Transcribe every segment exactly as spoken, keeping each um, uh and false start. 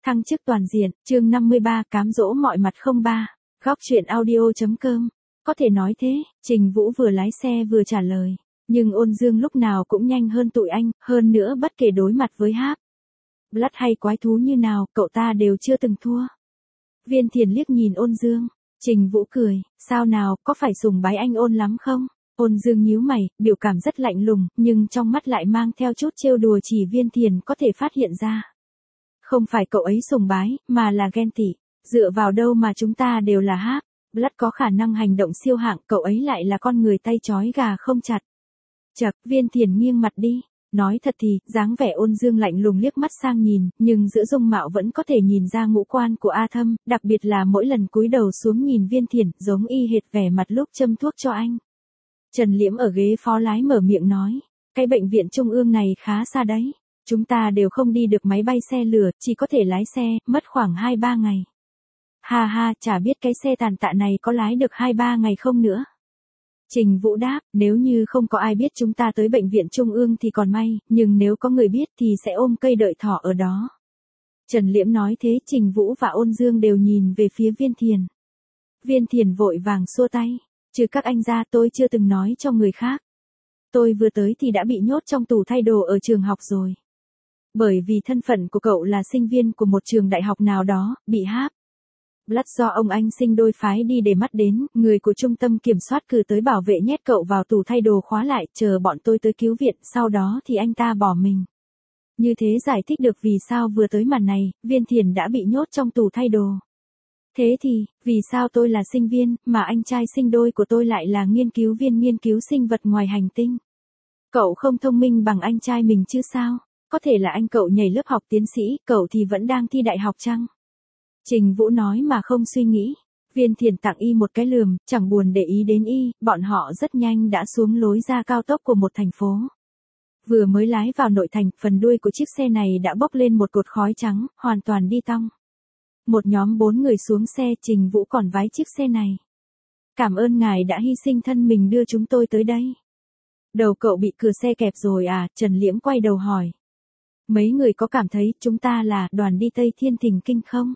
Thăng chức toàn diện, chương năm mươi ba, cám dỗ mọi mặt không ba. Góc truyện audio.com. Có thể nói thế, Trình Vũ vừa lái xe vừa trả lời. Nhưng Ôn Dương lúc nào cũng nhanh hơn tụi anh, hơn nữa bất kể đối mặt với Háp Blood hay quái thú như nào, cậu ta đều chưa từng thua. Viên Thiền liếc nhìn Ôn Dương. Trình Vũ cười, sao nào, có phải sùng bái anh Ôn lắm không? Ôn Dương nhíu mày, biểu cảm rất lạnh lùng, nhưng trong mắt lại mang theo chút trêu đùa chỉ Viên Thiền có thể phát hiện ra. Không phải cậu ấy sùng bái, mà là ghen tị. Dựa vào đâu mà chúng ta đều là Háp Blood có khả năng hành động siêu hạng, cậu ấy lại là con người tay trói gà không chặt. Chật, Viên Thiền nghiêng mặt đi. Nói thật thì, dáng vẻ Ôn Dương lạnh lùng liếc mắt sang nhìn, nhưng giữa dung mạo vẫn có thể nhìn ra ngũ quan của A Thâm, đặc biệt là mỗi lần cúi đầu xuống nhìn Viên Thiền, giống y hệt vẻ mặt lúc châm thuốc cho anh. Trần Liễm ở ghế phó lái mở miệng nói, cái bệnh viện trung ương này khá xa đấy. Chúng ta đều không đi được máy bay xe lửa, chỉ có thể lái xe, mất khoảng hai ba ngày. Ha ha, chả biết cái xe tàn tạ này có lái được hai ba ngày không nữa. Trình Vũ đáp, nếu như không có ai biết chúng ta tới bệnh viện trung ương thì còn may, nhưng nếu có người biết thì sẽ ôm cây đợi thỏ ở đó. Trần Liễm nói thế, Trình Vũ và Ôn Dương đều nhìn về phía Viên Thiền. Viên Thiền vội vàng xua tay, trừ các anh ra tôi chưa từng nói cho người khác. Tôi vừa tới thì đã bị nhốt trong tủ thay đồ ở trường học rồi. Bởi vì thân phận của cậu là sinh viên của một trường đại học nào đó, bị Háp Blood do ông anh sinh đôi phái đi để mắt đến, người của trung tâm kiểm soát cử tới bảo vệ nhét cậu vào tủ thay đồ khóa lại, chờ bọn tôi tới cứu viện, sau đó thì anh ta bỏ mình. Như thế giải thích được vì sao vừa tới màn này, Viên Thiền đã bị nhốt trong tủ thay đồ. Thế thì, vì sao tôi là sinh viên, mà anh trai sinh đôi của tôi lại là nghiên cứu viên nghiên cứu sinh vật ngoài hành tinh? Cậu không thông minh bằng anh trai mình chứ sao? Có thể là anh cậu nhảy lớp học tiến sĩ, cậu thì vẫn đang thi đại học chăng? Trình Vũ nói mà không suy nghĩ. Viên Thiền tặng y một cái lườm, chẳng buồn để ý đến y, bọn họ rất nhanh đã xuống lối ra cao tốc của một thành phố. Vừa mới lái vào nội thành, phần đuôi của chiếc xe này đã bốc lên một cột khói trắng, hoàn toàn đi tong. Một nhóm bốn người xuống xe, Trình Vũ còn vái chiếc xe này. Cảm ơn ngài đã hy sinh thân mình đưa chúng tôi tới đây. Đầu cậu bị cửa xe kẹp rồi à? Trần Liễm quay đầu hỏi. Mấy người có cảm thấy chúng ta là đoàn đi Tây Thiên Thình Kinh không?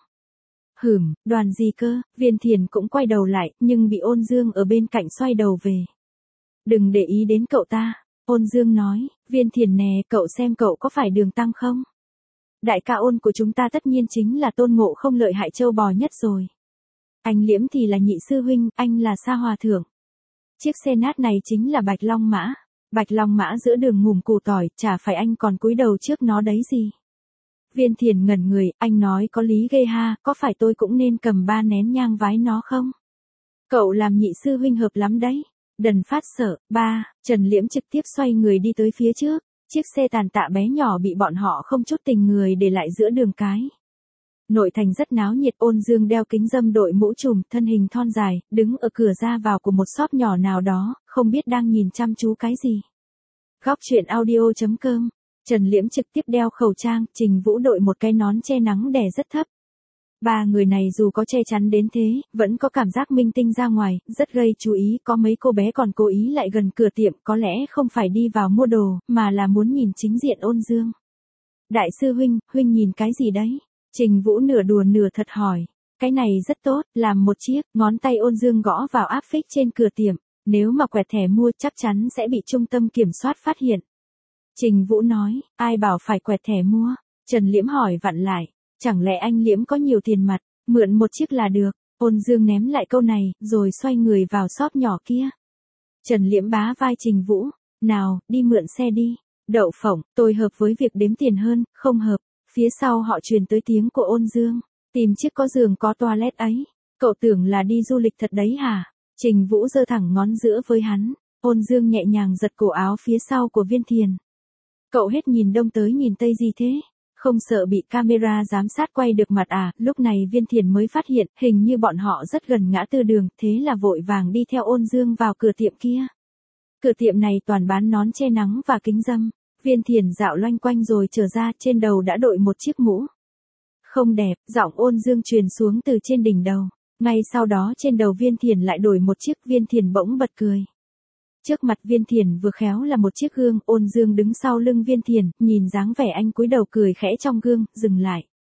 Hửm, đoàn gì cơ? Viên Thiền cũng quay đầu lại, nhưng bị Ôn Dương ở bên cạnh xoay đầu về. Đừng để ý đến cậu ta. Ôn Dương nói, Viên Thiền nè, cậu xem cậu có phải Đường Tăng không? Đại ca Ôn của chúng ta tất nhiên chính là Tôn Ngộ Không lợi hại châu bò nhất rồi. Anh Liễm thì là nhị sư huynh, anh là Sa Hòa Thượng. Chiếc xe nát này chính là Bạch Long Mã. Bạch Long Mã giữa đường ngùm củ tỏi, chả phải anh còn cúi đầu trước nó đấy gì. Viên Thiền ngẩn người, anh nói có lý ghê ha, có phải tôi cũng nên cầm ba nén nhang vái nó không? Cậu làm nhị sư huynh hợp lắm đấy. Đần phát sợ, ba, Trần Liễm trực tiếp xoay người đi tới phía trước. Chiếc xe tàn tạ bé nhỏ bị bọn họ không chút tình người để lại giữa đường cái. Nội thành rất náo nhiệt, Ôn Dương đeo kính râm đội mũ trùm, thân hình thon dài, đứng ở cửa ra vào của một shop nhỏ nào đó, không biết đang nhìn chăm chú cái gì. Góc truyện audio.com. Trần Liễm trực tiếp đeo khẩu trang, Trình Vũ đội một cái nón che nắng đè rất thấp. Ba người này dù có che chắn đến thế, vẫn có cảm giác minh tinh ra ngoài, rất gây chú ý, có mấy cô bé còn cố ý lại gần cửa tiệm, có lẽ không phải đi vào mua đồ, mà là muốn nhìn chính diện Ôn Dương. Đại sư huynh, huynh nhìn cái gì đấy? Trình Vũ nửa đùa nửa thật hỏi. Cái này rất tốt, làm một chiếc, ngón tay Ôn Dương gõ vào áp phích trên cửa tiệm, nếu mà quẹt thẻ mua chắc chắn sẽ bị trung tâm kiểm soát phát hiện. Trình Vũ nói, ai bảo phải quẹt thẻ mua? Trần Liễm hỏi vặn lại, chẳng lẽ anh Liễm có nhiều tiền mặt, mượn một chiếc là được. Ôn Dương ném lại câu này, rồi xoay người vào shop nhỏ kia. Trần Liễm bá vai Trình Vũ, nào, đi mượn xe đi. Đậu phộng, tôi hợp với việc đếm tiền hơn, không hợp. Phía sau họ truyền tới tiếng của Ôn Dương, tìm chiếc có giường có toilet ấy. Cậu tưởng là đi du lịch thật đấy hả? Trình Vũ giơ thẳng ngón giữa với hắn. Ôn Dương nhẹ nhàng giật cổ áo phía sau của Viên Thiền. Cậu hết nhìn đông tới nhìn tây gì thế? Không sợ bị camera giám sát quay được mặt à? Lúc này Viên Thiền mới phát hiện, hình như bọn họ rất gần ngã tư đường, thế là vội vàng đi theo Ôn Dương vào cửa tiệm kia. Cửa tiệm này toàn bán nón che nắng và kính râm. Viên Thiền dạo loanh quanh rồi trở ra, trên đầu đã đội một chiếc mũ. Không đẹp, giọng Ôn Dương truyền xuống từ trên đỉnh đầu. Ngay sau đó trên đầu Viên Thiền lại đổi một chiếc. Viên Thiền bỗng bật cười. Trước mặt Viên Thiền vừa khéo là một chiếc gương, Ôn Dương đứng sau lưng Viên Thiền, nhìn dáng vẻ anh cúi đầu cười khẽ trong gương, dừng lại.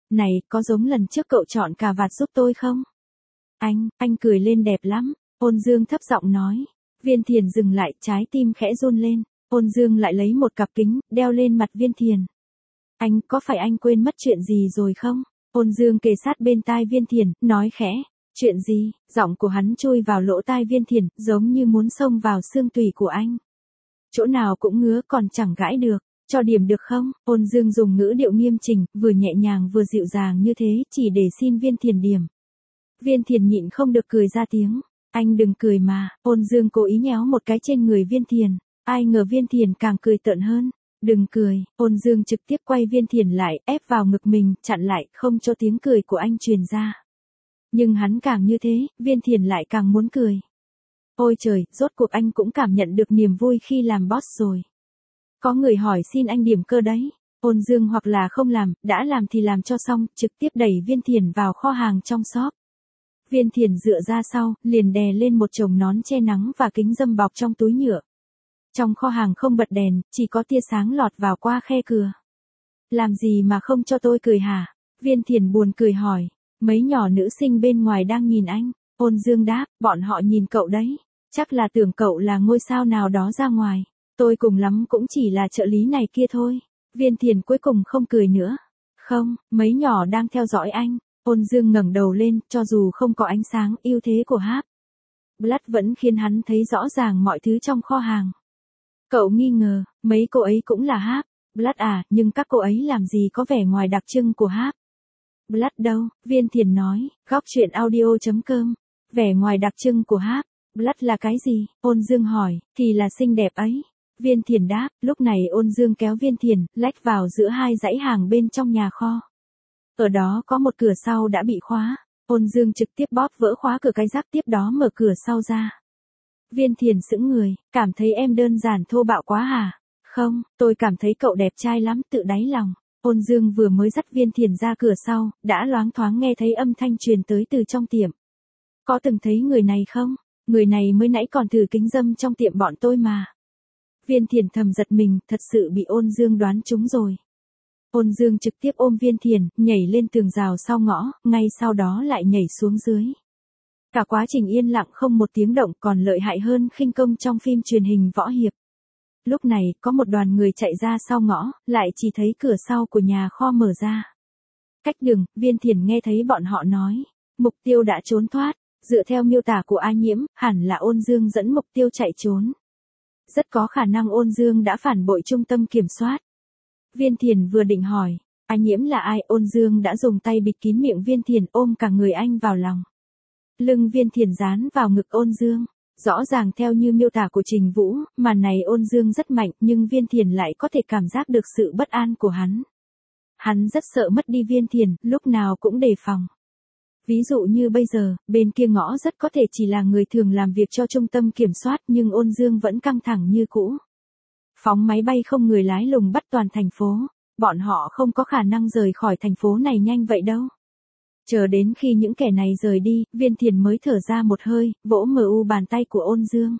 Này, có giống lần trước cậu chọn cà vạt giúp tôi không? Anh, anh cười lên đẹp lắm, Ôn Dương thấp giọng nói. Viên Thiền dừng lại, trái tim khẽ run lên. Ôn Dương lại lấy một cặp kính, đeo lên mặt Viên Thiền. Anh, có phải anh quên mất chuyện gì rồi không? Ôn Dương kề sát bên tai Viên Thiền, nói khẽ. Chuyện gì? Giọng của hắn chui vào lỗ tai Viên Thiền, giống như muốn xông vào xương tủy của anh. Chỗ nào cũng ngứa còn chẳng gãi được, cho điểm được không? Ôn Dương dùng ngữ điệu nghiêm chỉnh, vừa nhẹ nhàng vừa dịu dàng như thế, chỉ để xin Viên Thiền điểm. Viên Thiền nhịn không được cười ra tiếng. Anh đừng cười mà, Ôn Dương cố ý nhéo một cái trên người Viên Thiền. Ai ngờ Viên Thiền càng cười tợn hơn. Đừng cười, Ôn Dương trực tiếp quay Viên Thiền lại, ép vào ngực mình, chặn lại, không cho tiếng cười của anh truyền ra. Nhưng hắn càng như thế, Viên Thiền lại càng muốn cười. Ôi trời, rốt cuộc anh cũng cảm nhận được niềm vui khi làm boss rồi. Có người hỏi xin anh điểm cơ đấy. Ôn Dương hoặc là không làm, đã làm thì làm cho xong, trực tiếp đẩy Viên Thiền vào kho hàng trong shop. Viên Thiền dựa ra sau, liền đè lên một chồng nón che nắng và kính râm bọc trong túi nhựa. Trong kho hàng không bật đèn, chỉ có tia sáng lọt vào qua khe cửa. Làm gì mà không cho tôi cười hả? Viên Thiền buồn cười hỏi. Mấy nhỏ nữ sinh bên ngoài đang nhìn anh. Ôn Dương đáp, bọn họ nhìn cậu đấy. Chắc là tưởng cậu là ngôi sao nào đó ra ngoài. Tôi cùng lắm cũng chỉ là trợ lý này kia thôi. Viên Thiền cuối cùng không cười nữa. Không, mấy nhỏ đang theo dõi anh. Ôn Dương ngẩng đầu lên, cho dù không có ánh sáng, ưu thế của Háp Blood vẫn khiến hắn thấy rõ ràng mọi thứ trong kho hàng. Cậu nghi ngờ, mấy cô ấy cũng là Háp Blood à, nhưng các cô ấy làm gì có vẻ ngoài đặc trưng của Háp Blood đâu? Viên Thiền nói, góc truyện audio chấm com. Vẻ ngoài đặc trưng của Háp Blood là cái gì? Ôn Dương hỏi, thì là xinh đẹp ấy. Viên Thiền đáp, lúc này Ôn Dương kéo Viên Thiền, lách vào giữa hai dãy hàng bên trong nhà kho. Ở đó có một cửa sau đã bị khóa. Ôn Dương trực tiếp bóp vỡ khóa cửa cái giáp, tiếp đó mở cửa sau ra. Viên Thiền sững người, cảm thấy em đơn giản thô bạo quá hả? Không, tôi cảm thấy cậu đẹp trai lắm, tự đáy lòng. Ôn Dương vừa mới dắt Viên Thiền ra cửa sau, đã loáng thoáng nghe thấy âm thanh truyền tới từ trong tiệm. Có từng thấy người này không? Người này mới nãy còn thử kính râm trong tiệm bọn tôi mà. Viên Thiền thầm giật mình, thật sự bị Ôn Dương đoán trúng rồi. Ôn Dương trực tiếp ôm Viên Thiền, nhảy lên tường rào sau ngõ, ngay sau đó lại nhảy xuống dưới. Cả quá trình yên lặng không một tiếng động, còn lợi hại hơn khinh công trong phim truyền hình võ hiệp. Lúc này, có một đoàn người chạy ra sau ngõ, lại chỉ thấy cửa sau của nhà kho mở ra. Cách đường, Viên Thiền nghe thấy bọn họ nói, mục tiêu đã trốn thoát. Dựa theo miêu tả của A Nhiễm, hẳn là Ôn Dương dẫn mục tiêu chạy trốn. Rất có khả năng Ôn Dương đã phản bội trung tâm kiểm soát. Viên Thiền vừa định hỏi, A Nhiễm là ai? Ôn Dương đã dùng tay bịt kín miệng Viên Thiền, ôm cả người anh vào lòng. Lưng Viên Thiền dán vào ngực Ôn Dương. Rõ ràng theo như miêu tả của Trình Vũ, màn này Ôn Dương rất mạnh, nhưng Viên Thiền lại có thể cảm giác được sự bất an của hắn. Hắn rất sợ mất đi Viên Thiền, lúc nào cũng đề phòng. Ví dụ như bây giờ, bên kia ngõ rất có thể chỉ là người thường làm việc cho trung tâm kiểm soát, nhưng Ôn Dương vẫn căng thẳng như cũ. Phóng máy bay không người lái lùng bắt toàn thành phố, bọn họ không có khả năng rời khỏi thành phố này nhanh vậy đâu. Chờ đến khi những kẻ này rời đi, Viên Thiền mới thở ra một hơi, vỗ mờ u bàn tay của Ôn Dương.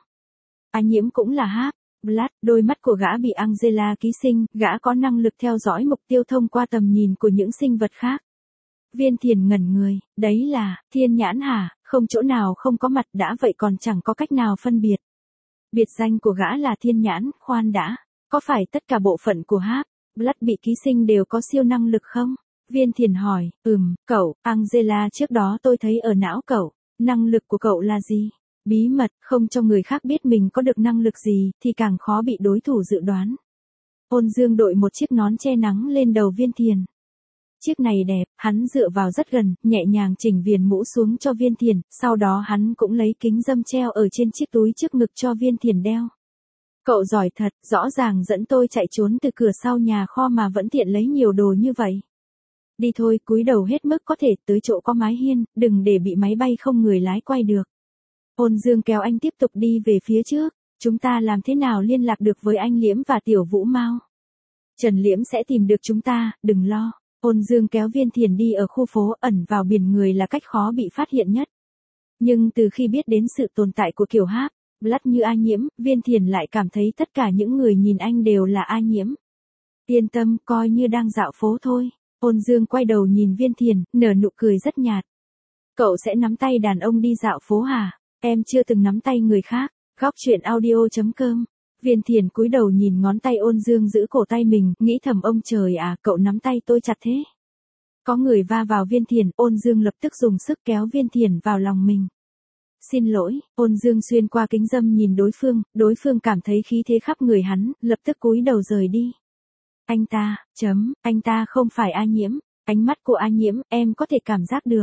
A Nhiễm cũng là Háp Blood, đôi mắt của gã bị Angela ký sinh, gã có năng lực theo dõi mục tiêu thông qua tầm nhìn của những sinh vật khác. Viên Thiền ngẩn người, đấy là, thiên nhãn hả? Không chỗ nào không có mặt, đã vậy còn chẳng có cách nào phân biệt. Biệt danh của gã là thiên nhãn, khoan đã, có phải tất cả bộ phận của Háp Blood bị ký sinh đều có siêu năng lực không? Viên Thiền hỏi, ừm, cậu, Angela trước đó tôi thấy ở não cậu, năng lực của cậu là gì? Bí mật, không cho người khác biết mình có được năng lực gì, thì càng khó bị đối thủ dự đoán. Ôn Dương đội một chiếc nón che nắng lên đầu Viên Thiền. Chiếc này đẹp, hắn dựa vào rất gần, nhẹ nhàng chỉnh viền mũ xuống cho Viên Thiền, sau đó hắn cũng lấy kính râm treo ở trên chiếc túi trước ngực cho Viên Thiền đeo. Cậu giỏi thật, rõ ràng dẫn tôi chạy trốn từ cửa sau nhà kho mà vẫn tiện lấy nhiều đồ như vậy. Đi thôi, cúi đầu hết mức có thể, tới chỗ có mái hiên, đừng để bị máy bay không người lái quay được. Ôn Dương kéo anh tiếp tục đi về phía trước, chúng ta làm thế nào liên lạc được với anh Liễm và Tiểu Vũ Mao? Trần Liễm sẽ tìm được chúng ta, đừng lo. Ôn Dương kéo Viên Thiền đi ở khu phố, ẩn vào biển người là cách khó bị phát hiện nhất. Nhưng từ khi biết đến sự tồn tại của kiểu Háp Blood như A Nhiễm, Viên Thiền lại cảm thấy tất cả những người nhìn anh đều là A Nhiễm. Yên tâm, coi như đang dạo phố thôi. Ôn Dương quay đầu nhìn Viên Thiền, nở nụ cười rất nhạt. Cậu sẽ nắm tay đàn ông đi dạo phố hả? Em chưa từng nắm tay người khác. Góc chuyện audio chấm com. Viên Thiền cúi đầu nhìn ngón tay Ôn Dương giữ cổ tay mình, nghĩ thầm ông trời à, cậu nắm tay tôi chặt thế. Có người va vào Viên Thiền, Ôn Dương lập tức dùng sức kéo Viên Thiền vào lòng mình. Xin lỗi, Ôn Dương xuyên qua kính râm nhìn đối phương, đối phương cảm thấy khí thế khắp người hắn, lập tức cúi đầu rời đi. Anh ta, chấm, anh ta không phải A Nhiễm, ánh mắt của A Nhiễm, em có thể cảm giác được.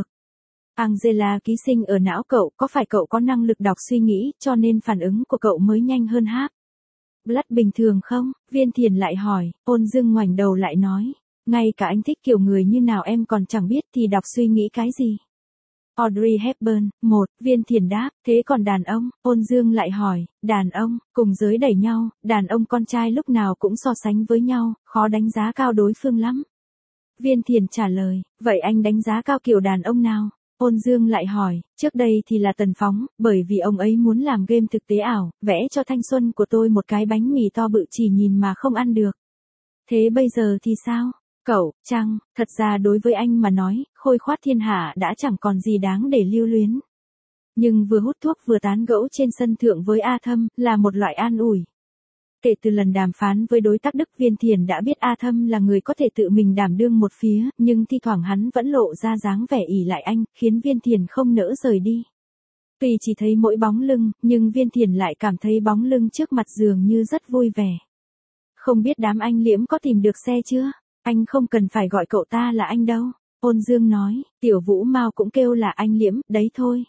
Angela ký sinh ở não cậu, có phải cậu có năng lực đọc suy nghĩ, cho nên phản ứng của cậu mới nhanh hơn Háp? Blood bình thường không? Viên Thiền lại hỏi, Ôn Dương ngoảnh đầu lại nói, ngay cả anh thích kiểu người như nào em còn chẳng biết thì đọc suy nghĩ cái gì? Audrey Hepburn, một, Viên Thiền đáp, thế còn đàn ông? Ôn Dương lại hỏi, đàn ông, cùng giới đẩy nhau, đàn ông con trai lúc nào cũng so sánh với nhau, khó đánh giá cao đối phương lắm. Viên Thiền trả lời, vậy anh đánh giá cao kiểu đàn ông nào? Ôn Dương lại hỏi, trước đây thì là Tần Phóng, bởi vì ông ấy muốn làm game thực tế ảo, vẽ cho thanh xuân của tôi một cái bánh mì to bự chỉ nhìn mà không ăn được. Thế bây giờ thì sao? Cậu, chăng, thật ra đối với anh mà nói, khôi khoát thiên hạ đã chẳng còn gì đáng để lưu luyến. Nhưng vừa hút thuốc vừa tán gẫu trên sân thượng với A Thâm, là một loại an ủi. Kể từ lần đàm phán với đối tác Đức, Viên Thiền đã biết A Thâm là người có thể tự mình đảm đương một phía, nhưng thi thoảng hắn vẫn lộ ra dáng vẻ ỷ lại anh, khiến Viên Thiền không nỡ rời đi. Tuy chỉ thấy mỗi bóng lưng, nhưng Viên Thiền lại cảm thấy bóng lưng trước mặt dường như rất vui vẻ. Không biết đám anh Liễm có tìm được xe chưa? Anh không cần phải gọi cậu ta là anh đâu. Ôn Dương nói, Tiểu Vũ Mao cũng kêu là anh Liễm, đấy thôi.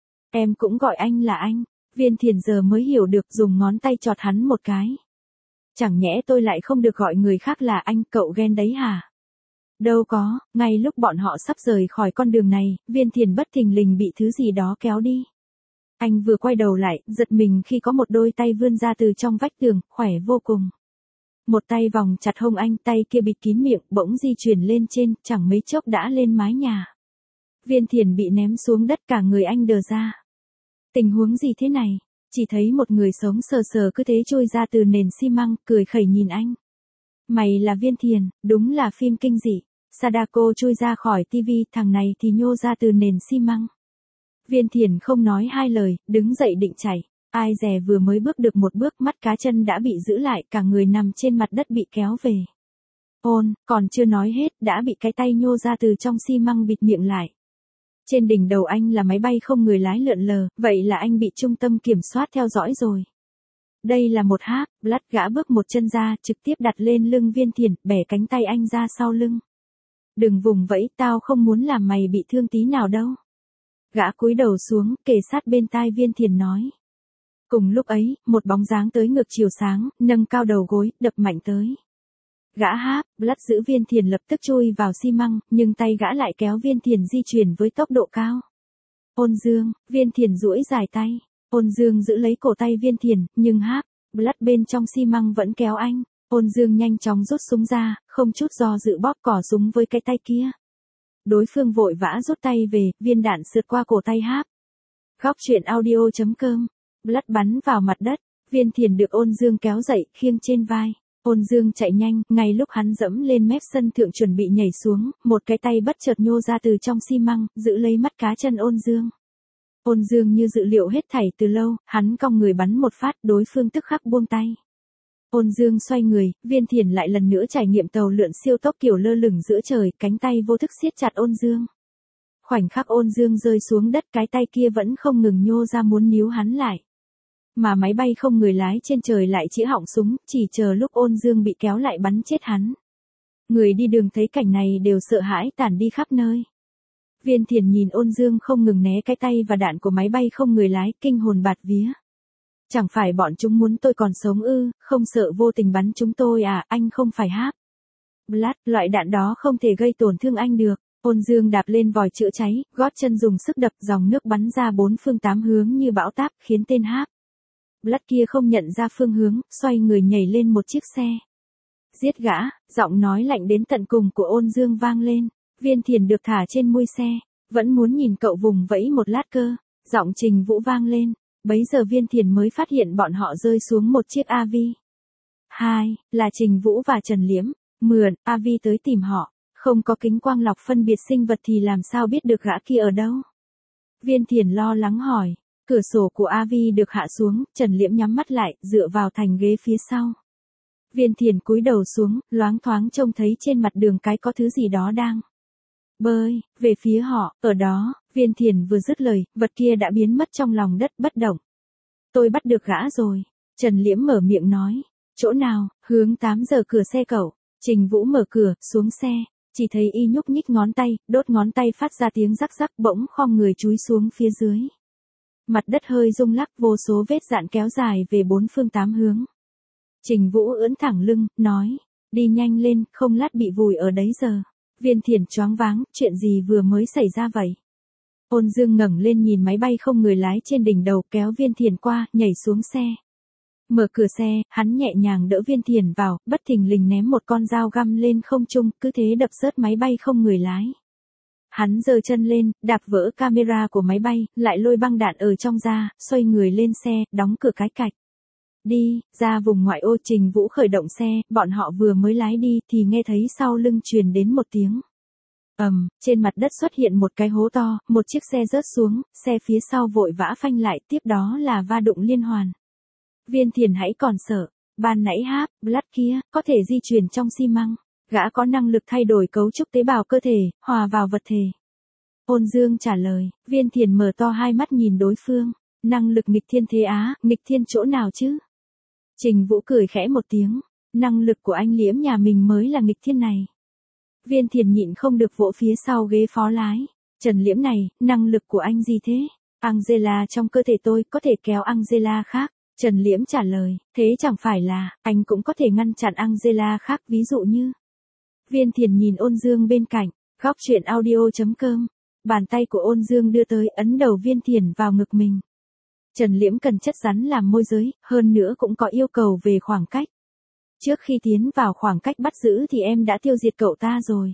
Em cũng gọi anh là anh. Viên Thiền giờ mới hiểu được, dùng ngón tay chọt hắn một cái. Chẳng nhẽ tôi lại không được gọi người khác là anh, cậu ghen đấy hả? Đâu có, ngay lúc bọn họ sắp rời khỏi con đường này, Viên Thiền bất thình lình bị thứ gì đó kéo đi. Anh vừa quay đầu lại, giật mình khi có một đôi tay vươn ra từ trong vách tường, khỏe vô cùng. Một tay vòng chặt hông anh, tay kia bịt kín miệng, bỗng di chuyển lên trên, chẳng mấy chốc đã lên mái nhà. Viên Thiền bị ném xuống đất, cả người anh đờ ra. Tình huống gì thế này? Chỉ thấy một người sống sờ sờ cứ thế trôi ra từ nền xi măng, cười khẩy nhìn anh. Mày là Viên Thiền, đúng là phim kinh dị. Sadako chui ra khỏi tivi, thằng này thì nhô ra từ nền xi măng. Viên Thiền không nói hai lời, đứng dậy định chạy. Ai dè vừa mới bước được một bước, mắt cá chân đã bị giữ lại, cả người nằm trên mặt đất bị kéo về. Ôn, còn chưa nói hết, đã bị cái tay nhô ra từ trong xi măng bịt miệng lại. Trên đỉnh đầu anh là máy bay không người lái lượn lờ, vậy là anh bị trung tâm kiểm soát theo dõi rồi. Đây là một Háp, Blood gã bước một chân ra, trực tiếp đặt lên lưng Viên Thiền, bẻ cánh tay anh ra sau lưng. Đừng vùng vẫy, tao không muốn làm mày bị thương tí nào đâu. Gã cúi đầu xuống, kề sát bên tai Viên Thiền nói. Cùng lúc ấy, một bóng dáng tới ngược chiều sáng, nâng cao đầu gối, đập mạnh tới. Gã Háp, Blood giữ Viên Thiền lập tức chui vào xi măng, nhưng tay gã lại kéo Viên Thiền di chuyển với tốc độ cao. Ôn Dương, Viên Thiền duỗi dài tay. Ôn Dương giữ lấy cổ tay Viên Thiền, nhưng Háp, Blood bên trong xi măng vẫn kéo anh. Ôn Dương nhanh chóng rút súng ra, không chút do dự bóp cò súng với cái tay kia. Đối phương vội vã rút tay về, viên đạn sượt qua cổ tay Háp. Góc chuyện audio chấm com. Blood bắn vào mặt đất, Viên Thiền được Ôn Dương kéo dậy, khiêng trên vai. Ôn Dương chạy nhanh, ngay lúc hắn dẫm lên mép sân thượng chuẩn bị nhảy xuống, một cái tay bất chợt nhô ra từ trong xi măng, giữ lấy mắt cá chân Ôn Dương. Ôn Dương như dự liệu hết thảy từ lâu, hắn cong người bắn một phát, đối phương tức khắc buông tay. Ôn Dương xoay người, Viên Thiền lại lần nữa trải nghiệm tàu lượn siêu tốc kiểu lơ lửng giữa trời, cánh tay vô thức siết chặt Ôn Dương. Khoảnh khắc Ôn Dương rơi xuống đất, cái tay kia vẫn không ngừng nhô ra muốn níu hắn lại. Mà máy bay không người lái trên trời lại chĩa họng súng, chỉ chờ lúc Ôn Dương bị kéo lại bắn chết hắn. Người đi đường thấy cảnh này đều sợ hãi tản đi khắp nơi. Viên Thiền nhìn Ôn Dương không ngừng né cái tay và đạn của máy bay không người lái, kinh hồn bạt vía. Chẳng phải bọn chúng muốn tôi còn sống ư, không sợ vô tình bắn chúng tôi à, anh không phải Háp. Blood, loại đạn đó không thể gây tổn thương anh được. Ôn Dương đạp lên vòi chữa cháy, gót chân dùng sức đập, dòng nước bắn ra bốn phương tám hướng như bão táp, khiến tên Háp. Blood kia không nhận ra phương hướng, xoay người nhảy lên một chiếc xe. Giết gã, giọng nói lạnh đến tận cùng của Ôn Dương vang lên. Viên Thiền được thả trên mui xe, vẫn muốn nhìn cậu vùng vẫy một lát cơ. Giọng Trình Vũ vang lên, bấy giờ Viên Thiền mới phát hiện bọn họ rơi xuống một chiếc a vê. Hai, là Trình Vũ và Trần Liễm, mượn a vê tới tìm họ. Không có kính quang lọc phân biệt sinh vật thì làm sao biết được gã kia ở đâu? Viên Thiền lo lắng hỏi. Cửa sổ của a vê được hạ xuống, Trần Liễm nhắm mắt lại, dựa vào thành ghế phía sau. Viên Thiền cúi đầu xuống, loáng thoáng trông thấy trên mặt đường cái có thứ gì đó đang bơi về phía họ. Ở đó, Viên Thiền vừa dứt lời, vật kia đã biến mất trong lòng đất bất động. Tôi bắt được gã rồi. Trần Liễm mở miệng nói. Chỗ nào? Hướng tám giờ cửa xe cậu. Trình Vũ mở cửa, xuống xe. Chỉ thấy y nhúc nhích ngón tay, đốt ngón tay phát ra tiếng rắc rắc, bỗng khom người chúi xuống phía dưới. Mặt đất hơi rung lắc, vô số vết dạn kéo dài về bốn phương tám hướng. Trình Vũ ưỡn thẳng lưng, nói. Đi nhanh lên, không lát bị vùi ở đấy giờ. Viên Thiền choáng váng, chuyện gì vừa mới xảy ra vậy? Ôn Dương ngẩng lên nhìn máy bay không người lái trên đỉnh đầu, kéo Viên Thiền qua, nhảy xuống xe. Mở cửa xe, hắn nhẹ nhàng đỡ Viên Thiền vào, bất thình lình ném một con dao găm lên không trung, cứ thế đập rớt máy bay không người lái. Hắn giơ chân lên, đạp vỡ camera của máy bay, lại lôi băng đạn ở trong ra, xoay người lên xe, đóng cửa cái cạch. Đi, ra vùng ngoại ô. Trình Vũ khởi động xe, bọn họ vừa mới lái đi thì nghe thấy sau lưng truyền đến một tiếng ầm, um, trên mặt đất xuất hiện một cái hố to, một chiếc xe rớt xuống, xe phía sau vội vã phanh lại, tiếp đó là va đụng liên hoàn. Viên Thiền hãy còn sợ, ban nãy háp, blood kia, có thể di chuyển trong xi măng, gã có năng lực thay đổi cấu trúc tế bào cơ thể, hòa vào vật thể. Ôn Dương trả lời. Viên Thiền mở to hai mắt nhìn đối phương. Năng lực nghịch thiên thế á, nghịch thiên chỗ nào chứ? Trình Vũ cười khẽ một tiếng. Năng lực của anh Liễm nhà mình mới là nghịch thiên này. Viên Thiền nhịn không được vỗ phía sau ghế phó lái. Trần Liễm này, năng lực của anh gì thế? Angela trong cơ thể tôi có thể kéo Angela khác. Trần Liễm trả lời. Thế chẳng phải là, anh cũng có thể ngăn chặn Angela khác, ví dụ như. Viên Thiền nhìn Ôn Dương bên cạnh. Góc truyện audio chấm com. Bàn tay của Ôn Dương đưa tới, ấn đầu Viên Thiền vào ngực mình. Trần Liễm cần chất rắn làm môi giới, hơn nữa cũng có yêu cầu về khoảng cách. Trước khi tiến vào khoảng cách bắt giữ thì em đã tiêu diệt cậu ta rồi.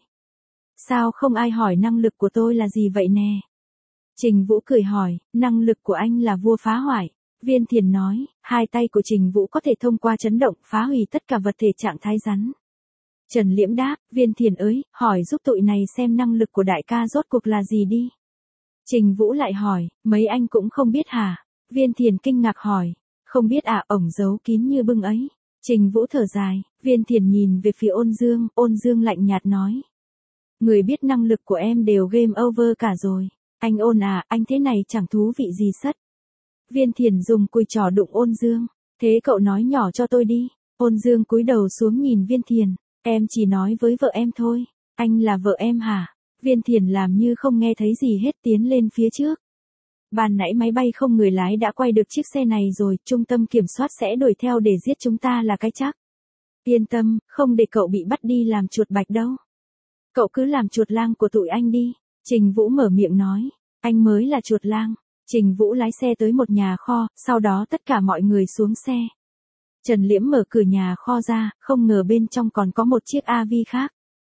Sao không ai hỏi năng lực của tôi là gì vậy nè? Trình Vũ cười hỏi. Năng lực của anh là vua phá hoại. Viên Thiền nói. Hai tay của Trình Vũ có thể thông qua chấn động phá hủy tất cả vật thể trạng thái rắn. Trần Liễm đáp. Viên Thiền ơi, hỏi giúp tụi này xem năng lực của đại ca rốt cuộc là gì đi. Trình Vũ lại hỏi. Mấy anh cũng không biết hả? Viên Thiền kinh ngạc hỏi. Không biết à, ổng giấu kín như bưng ấy. Trình Vũ thở dài. Viên Thiền nhìn về phía Ôn Dương. Ôn Dương lạnh nhạt nói. Người biết năng lực của em đều game over cả rồi. Anh Ôn à, anh thế này chẳng thú vị gì sất. Viên Thiền dùng cùi trỏ đụng Ôn Dương. Thế cậu nói nhỏ cho tôi đi. Ôn Dương cúi đầu xuống nhìn Viên Thiền. Em chỉ nói với vợ em thôi. Anh là vợ em hả? Viên Thiền làm như không nghe thấy gì hết, tiến lên phía trước. Ban nãy máy bay không người lái đã quay được chiếc xe này rồi, trung tâm kiểm soát sẽ đuổi theo để giết chúng ta là cái chắc. Yên tâm, không để cậu bị bắt đi làm chuột bạch đâu. Cậu cứ làm chuột lang của tụi anh đi. Trình Vũ mở miệng nói. Anh mới là chuột lang. Trình Vũ lái xe tới một nhà kho, sau đó tất cả mọi người xuống xe. Trần Liễm mở cửa nhà kho ra, không ngờ bên trong còn có một chiếc a vê khác.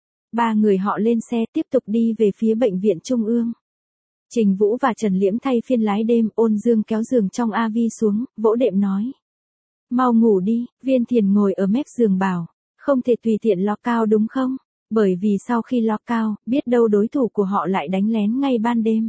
Ba người họ lên xe tiếp tục đi về phía bệnh viện Trung ương. Trình Vũ và Trần Liễm thay phiên lái đêm. Ôn Dương kéo giường trong a vê xuống, vỗ đệm nói. Mau ngủ đi. Viên Thiền ngồi ở mép giường bảo. Không thể tùy tiện lock cao đúng không? Bởi vì sau khi lock cao, biết đâu đối thủ của họ lại đánh lén ngay ban đêm.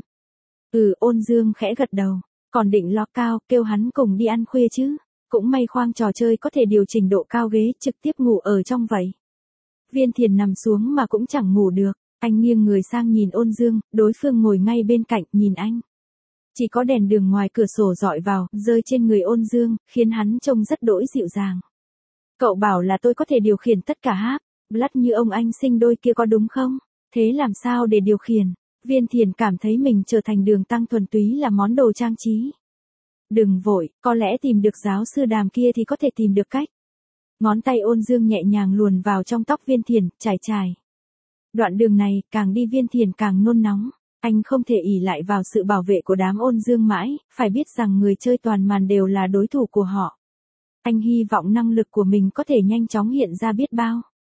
Ừ, Ôn Dương khẽ gật đầu. Còn định lock cao, kêu hắn cùng đi ăn khuya chứ. Cũng may khoang trò chơi có thể điều chỉnh độ cao ghế, trực tiếp ngủ ở trong vậy. Viên Thiền nằm xuống mà cũng chẳng ngủ được. Anh nghiêng người sang nhìn Ôn Dương, đối phương ngồi ngay bên cạnh, nhìn anh. Chỉ có đèn đường ngoài cửa sổ dọi vào, rơi trên người Ôn Dương, khiến hắn trông rất đỗi dịu dàng. Cậu bảo là tôi có thể điều khiển tất cả háp, blood như ông anh sinh đôi kia có đúng không? Thế làm sao để điều khiển? Viên Thiền cảm thấy mình trở thành Đường Tăng thuần túy là món đồ trang trí. Đừng vội, có lẽ tìm được giáo sư Đàm kia thì có thể tìm được cách. Ngón tay Ôn Dương nhẹ nhàng luồn vào trong tóc Viên Thiền, trải trải. Đoạn đường này, càng đi Viên Thiền càng nôn nóng. Anh không thể ỷ lại vào sự bảo vệ của đám Ôn Dương mãi, phải biết rằng người chơi toàn màn đều là đối thủ của họ. Anh hy vọng năng lực của mình có thể nhanh chóng hiện ra biết bao.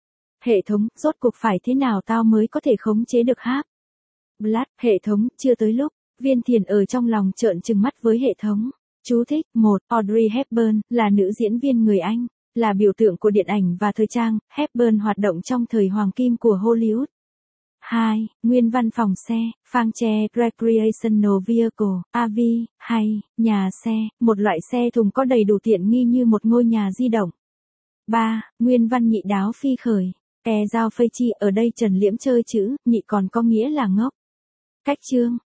Hệ thống, rốt cuộc phải thế nào tao mới có thể khống chế được háp? Blood, hệ thống, chưa tới lúc. Viên Thiền ở trong lòng trợn trừng mắt với hệ thống. Chú thích, một. Audrey Hepburn, là nữ diễn viên người Anh, là biểu tượng của điện ảnh và thời trang. Hepburn hoạt động trong thời hoàng kim của Hollywood. hai. Nguyên văn phòng xe, Fangche Recreational Vehicle, a vê, hay, nhà xe, một loại xe thùng có đầy đủ tiện nghi như một ngôi nhà di động. ba. Nguyên văn nhị đáo phi khởi, e giao phây chi ở đây Trần Liễm chơi chữ, nhị còn có nghĩa là ngốc. Cách chương